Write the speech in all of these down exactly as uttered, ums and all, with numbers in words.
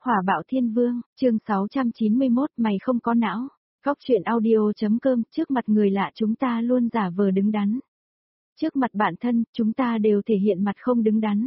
Hỏa bạo thiên vương, chương sáu trăm chín mươi mốt, mày không có não. Góc truyện audio.com, trước mặt người lạ chúng ta luôn giả vờ đứng đắn. Trước mặt bạn thân, chúng ta đều thể hiện mặt không đứng đắn.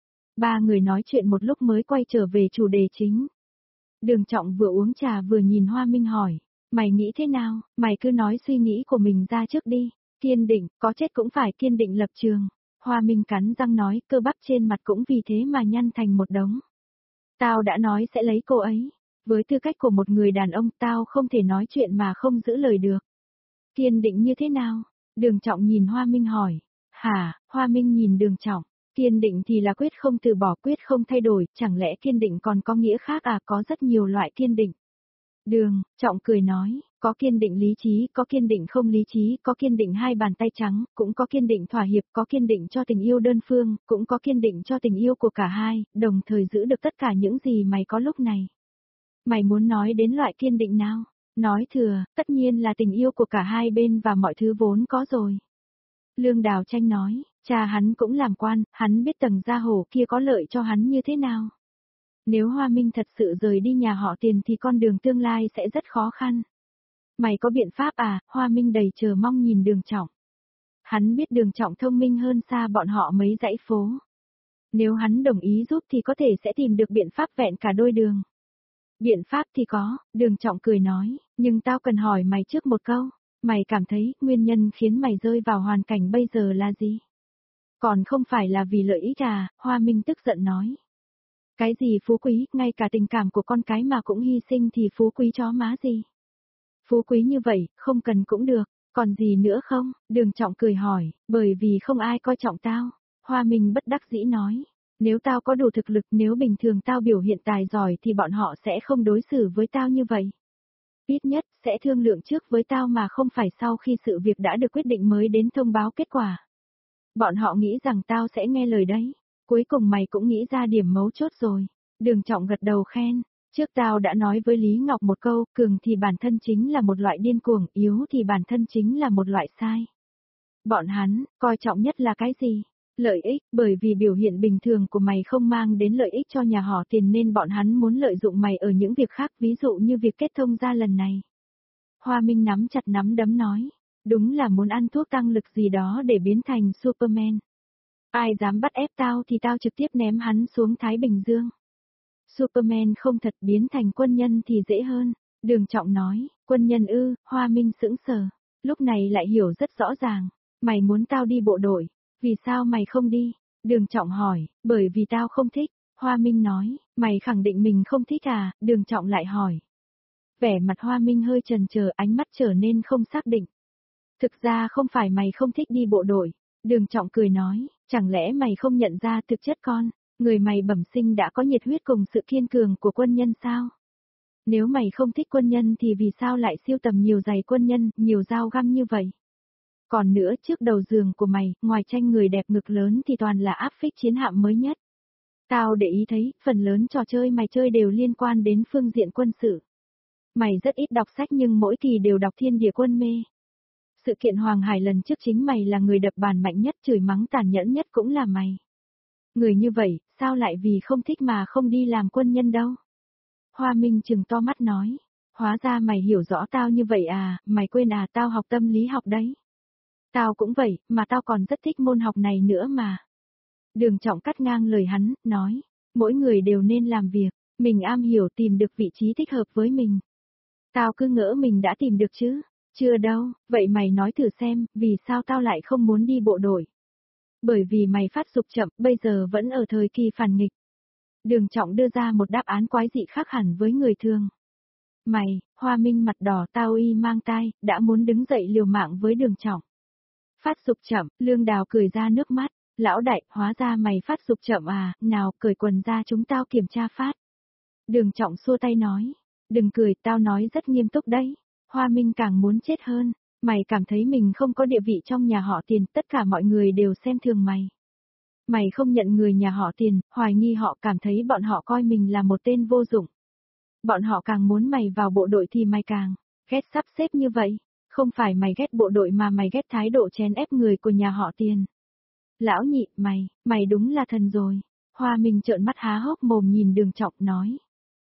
Ba người nói chuyện một lúc mới quay trở về chủ đề chính. Đường Trọng vừa uống trà vừa nhìn Hoa Minh hỏi, mày nghĩ thế nào, mày cứ nói suy nghĩ của mình ra trước đi. Kiên định, có chết cũng phải kiên định lập trường. Hoa Minh cắn răng nói, cơ bắp trên mặt cũng vì thế mà nhăn thành một đống. Tao đã nói sẽ lấy cô ấy. Với tư cách của một người đàn ông, tao không thể nói chuyện mà không giữ lời được. Kiên định như thế nào? Đường Trọng nhìn Hoa Minh hỏi. Hả? Hoa Minh nhìn Đường Trọng. Kiên định thì là quyết không từ bỏ, quyết không thay đổi, chẳng lẽ kiên định còn có nghĩa khác à? Có rất nhiều loại kiên định. Đường Trọng cười nói, có kiên định lý trí, có kiên định không lý trí, có kiên định hai bàn tay trắng, cũng có kiên định thỏa hiệp, có kiên định cho tình yêu đơn phương, cũng có kiên định cho tình yêu của cả hai, đồng thời giữ được tất cả những gì mày có lúc này. Mày muốn nói đến loại kiên định nào? Nói thừa, tất nhiên là tình yêu của cả hai bên và mọi thứ vốn có rồi. Lương Đào Tranh nói, cha hắn cũng làm quan, hắn biết tầng gia hổ kia có lợi cho hắn như thế nào. Nếu Hoa Minh thật sự rời đi nhà họ Tiền thì con đường tương lai sẽ rất khó khăn. Mày có biện pháp à? Hoa Minh đầy chờ mong nhìn Đường Trọng. Hắn biết Đường Trọng thông minh hơn xa bọn họ mấy dãy phố. Nếu hắn đồng ý giúp thì có thể sẽ tìm được biện pháp vẹn cả đôi đường. Biện pháp thì có, Đường Trọng cười nói, nhưng tao cần hỏi mày trước một câu. Mày cảm thấy nguyên nhân khiến mày rơi vào hoàn cảnh bây giờ là gì? Còn không phải là vì lợi ích à? Hoa Minh tức giận nói. Cái gì phú quý, ngay cả tình cảm của con cái mà cũng hy sinh thì phú quý chó má gì? Phú quý như vậy, không cần cũng được, còn gì nữa không? Đường Trọng cười hỏi, bởi vì không ai coi trọng tao. Hoa Minh bất đắc dĩ nói, nếu tao có đủ thực lực, nếu bình thường tao biểu hiện tài giỏi thì bọn họ sẽ không đối xử với tao như vậy. Ít nhất, sẽ thương lượng trước với tao mà không phải sau khi sự việc đã được quyết định mới đến thông báo kết quả. Bọn họ nghĩ rằng tao sẽ nghe lời đấy. Cuối cùng mày cũng nghĩ ra điểm mấu chốt rồi. Đường Trọng gật đầu khen. Trước tao đã nói với Lý Ngọc một câu, cường thì bản thân chính là một loại điên cuồng, yếu thì bản thân chính là một loại sai. Bọn hắn, coi trọng nhất là cái gì? Lợi ích, bởi vì biểu hiện bình thường của mày không mang đến lợi ích cho nhà họ Tiền nên bọn hắn muốn lợi dụng mày ở những việc khác, ví dụ như việc kết thông gia lần này. Hoa Minh nắm chặt nắm đấm nói, đúng là muốn ăn thuốc tăng lực gì đó để biến thành Superman. Ai dám bắt ép tao thì tao trực tiếp ném hắn xuống Thái Bình Dương. Superman không thật, biến thành quân nhân thì dễ hơn. Đường Trọng nói, quân nhân ư? Hoa Minh sững sờ, lúc này lại hiểu rất rõ ràng. Mày muốn tao đi bộ đội, vì sao mày không đi? Đường Trọng hỏi, bởi vì tao không thích. Hoa Minh nói, mày khẳng định mình không thích à? Đường Trọng lại hỏi. Vẻ mặt Hoa Minh hơi chần chờ, ánh mắt trở nên không xác định. Thực ra không phải mày không thích đi bộ đội. Đường Trọng cười nói, chẳng lẽ mày không nhận ra thực chất con, người mày bẩm sinh đã có nhiệt huyết cùng sự kiên cường của quân nhân sao? Nếu mày không thích quân nhân thì vì sao lại siêu tầm nhiều giày quân nhân, nhiều dao găm như vậy? Còn nữa, trước đầu giường của mày, ngoài tranh người đẹp ngực lớn thì toàn là áp phích chiến hạm mới nhất. Tao để ý thấy, phần lớn trò chơi mày chơi đều liên quan đến phương diện quân sự. Mày rất ít đọc sách nhưng mỗi kỳ đều đọc Thiên Địa Quân Mê. Sự kiện Hoàng Hải lần trước chính mày là người đập bàn mạnh nhất, chửi mắng tàn nhẫn nhất cũng là mày. Người như vậy, sao lại vì không thích mà không đi làm quân nhân đâu? Hoa Minh trừng to mắt nói, hóa ra mày hiểu rõ tao như vậy à, mày quên à, tao học tâm lý học đấy. Tao cũng vậy, mà tao còn rất thích môn học này nữa mà. Đường Trọng cắt ngang lời hắn, nói, mỗi người đều nên làm việc, mình am hiểu tìm được vị trí thích hợp với mình. Tao cứ ngỡ mình đã tìm được chứ. Chưa đâu, vậy mày nói thử xem, vì sao tao lại không muốn đi bộ đội? Bởi vì mày phát dục chậm, bây giờ vẫn ở thời kỳ phản nghịch. Đường Trọng đưa ra một đáp án quái dị khác hẳn với người thường. Mày, Hoa Minh mặt đỏ tao y mang tai, đã muốn đứng dậy liều mạng với Đường Trọng. Phát dục chậm, Lương Đào cười ra nước mắt, lão đại, hóa ra mày phát dục chậm à, nào, cởi quần ra chúng tao kiểm tra phát. Đường Trọng xua tay nói, đừng cười, tao nói rất nghiêm túc đấy. Hoa Minh càng muốn chết hơn, mày cảm thấy mình không có địa vị trong nhà họ Tiền, tất cả mọi người đều xem thường mày. Mày không nhận người nhà họ Tiền, hoài nghi họ, cảm thấy bọn họ coi mình là một tên vô dụng. Bọn họ càng muốn mày vào bộ đội thì mày càng ghét sắp xếp như vậy. Không phải mày ghét bộ đội mà mày ghét thái độ chèn ép người của nhà họ Tiền. Lão nhị, mày, mày đúng là thần rồi. Hoa Minh trợn mắt há hốc mồm nhìn Đường Trọng nói.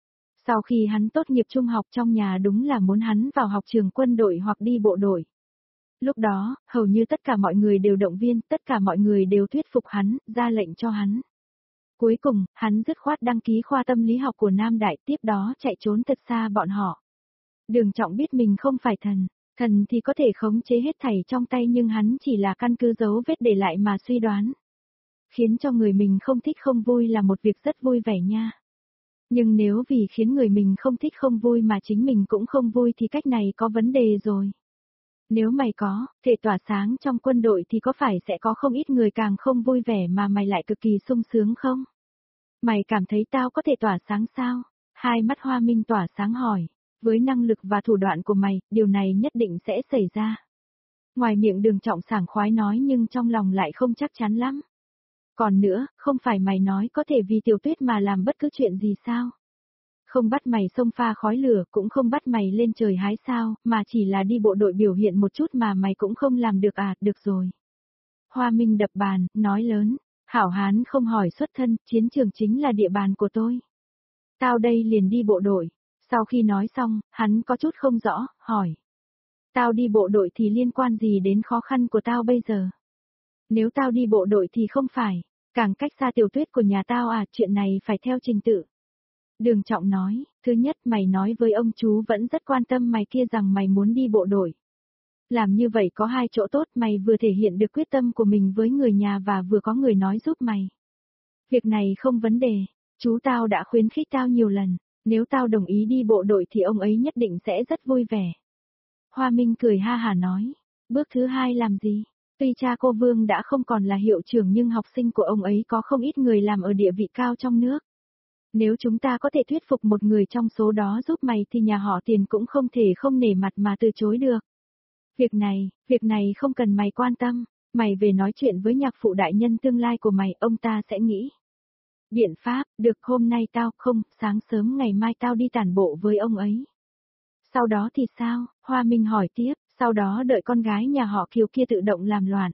Sau khi hắn tốt nghiệp trung học trong nhà đúng là muốn hắn vào học trường quân đội hoặc đi bộ đội. Lúc đó, hầu như tất cả mọi người đều động viên, tất cả mọi người đều thuyết phục hắn, ra lệnh cho hắn. Cuối cùng, hắn dứt khoát đăng ký khoa tâm lý học của Nam Đại, tiếp đó chạy trốn thật xa bọn họ. Đường Trọng biết mình không phải thần, thần thì có thể khống chế hết thảy trong tay nhưng hắn chỉ là căn cứ dấu vết để lại mà suy đoán. Khiến cho người mình không thích không vui là một việc rất vui vẻ nha. Nhưng nếu vì khiến người mình không thích không vui mà chính mình cũng không vui thì cách này có vấn đề rồi. Nếu mày có, thể tỏa sáng trong quân đội thì có phải sẽ có không ít người càng không vui vẻ mà mày lại cực kỳ sung sướng không? Mày cảm thấy tao có thể tỏa sáng sao? Hai mắt Hoa Minh tỏa sáng hỏi. Với năng lực và thủ đoạn của mày, điều này nhất định sẽ xảy ra. Ngoài miệng Đường Trọng sảng khoái nói nhưng trong lòng lại không chắc chắn lắm. Còn nữa, không phải mày nói có thể vì Tiểu Tuyết mà làm bất cứ chuyện gì sao? Không bắt mày xông pha khói lửa, cũng không bắt mày lên trời hái sao, mà chỉ là đi bộ đội biểu hiện một chút mà mày cũng không làm được à, được rồi. Hoa Minh đập bàn, nói lớn, hảo hán không hỏi xuất thân, chiến trường chính là địa bàn của tôi. Tao đây liền đi bộ đội. Sau khi nói xong, hắn có chút không rõ, hỏi. Tao đi bộ đội thì liên quan gì đến khó khăn của tao bây giờ? Nếu tao đi bộ đội thì không phải, càng cách xa Tiểu Tuyết của nhà tao à, chuyện này phải theo trình tự. Đường Trọng nói, thứ nhất mày nói với ông chú vẫn rất quan tâm mày kia rằng mày muốn đi bộ đội. Làm như vậy có hai chỗ tốt, mày vừa thể hiện được quyết tâm của mình với người nhà và vừa có người nói giúp mày. Việc này không vấn đề, chú tao đã khuyến khích tao nhiều lần, nếu tao đồng ý đi bộ đội thì ông ấy nhất định sẽ rất vui vẻ. Hoa Minh cười ha hả nói, bước thứ hai làm gì? Tuy cha cô Vương đã không còn là hiệu trưởng nhưng học sinh của ông ấy có không ít người làm ở địa vị cao trong nước. Nếu chúng ta có thể thuyết phục một người trong số đó giúp mày thì nhà họ Tiền cũng không thể không nể mặt mà từ chối được. Việc này, việc này không cần mày quan tâm, mày về nói chuyện với nhạc phụ đại nhân tương lai của mày, ông ta sẽ nghĩ. Biện pháp, được hôm nay tao không, sáng sớm ngày mai tao đi tản bộ với ông ấy. Sau đó thì sao? Hoa Minh hỏi tiếp, sau đó đợi con gái nhà họ Kiều kia tự động làm loạn.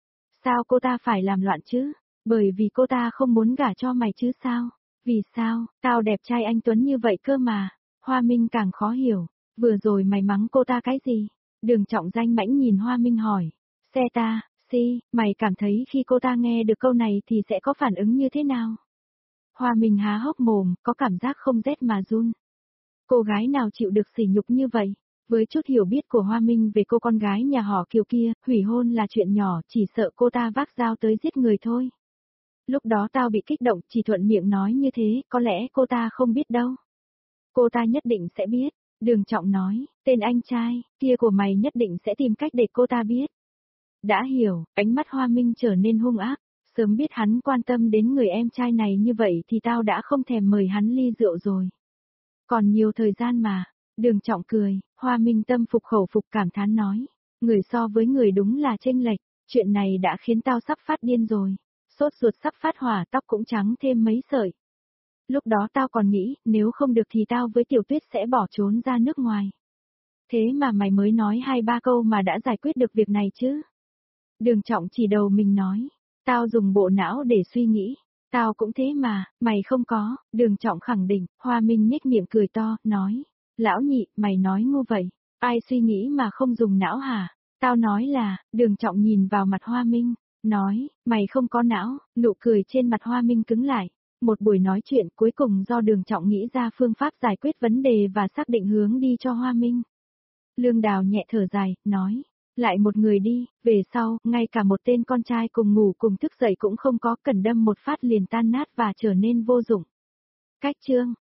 Sao cô ta phải làm loạn chứ? Bởi vì cô ta không muốn gả cho mày chứ sao? Vì sao, tao đẹp trai anh Tuấn như vậy cơ mà. Hoa Minh càng khó hiểu, vừa rồi mày mắng cô ta cái gì? Đường Trọng danh mãnh nhìn Hoa Minh hỏi, xe ta, si, mày cảm thấy khi cô ta nghe được câu này thì sẽ có phản ứng như thế nào? Hoa Minh há hốc mồm, có cảm giác không rét mà run. Cô gái nào chịu được sỉ nhục như vậy? Với chút hiểu biết của Hoa Minh về cô con gái nhà họ Kiều kia, hủy hôn là chuyện nhỏ, chỉ sợ cô ta vác dao tới giết người thôi. Lúc đó tao bị kích động, chỉ thuận miệng nói như thế, có lẽ cô ta không biết đâu. Cô ta nhất định sẽ biết. Đường Trọng nói, tên anh trai, kia của mày nhất định sẽ tìm cách để cô ta biết. Đã hiểu, ánh mắt Hoa Minh trở nên hung ác, sớm biết hắn quan tâm đến người em trai này như vậy thì tao đã không thèm mời hắn ly rượu rồi. Còn nhiều thời gian mà, Đường Trọng cười, Hoa Minh tâm phục khẩu phục cảm thán nói, người so với người đúng là chênh lệch, chuyện này đã khiến tao sắp phát điên rồi, sốt ruột sắp phát hỏa, tóc cũng trắng thêm mấy sợi. Lúc đó tao còn nghĩ, nếu không được thì tao với Tiểu Tuyết sẽ bỏ trốn ra nước ngoài. Thế mà mày mới nói hai ba câu mà đã giải quyết được việc này chứ. Đường Trọng chỉ đầu mình nói, tao dùng bộ não để suy nghĩ, tao cũng thế mà, mày không có. Đường Trọng khẳng định. Hoa Minh nhếch miệng cười to, nói, lão nhị, mày nói ngu vậy, ai suy nghĩ mà không dùng não hả? Tao nói là, Đường Trọng nhìn vào mặt Hoa Minh, nói, mày không có não. Nụ cười trên mặt Hoa Minh cứng lại. Một buổi nói chuyện cuối cùng do Đường Trọng nghĩ ra phương pháp giải quyết vấn đề và xác định hướng đi cho Hoa Minh. Lương Đào nhẹ thở dài, nói, lại một người đi, về sau, ngay cả một tên con trai cùng ngủ cùng thức dậy cũng không có, cần đâm một phát liền tan nát và trở nên vô dụng. Cách chương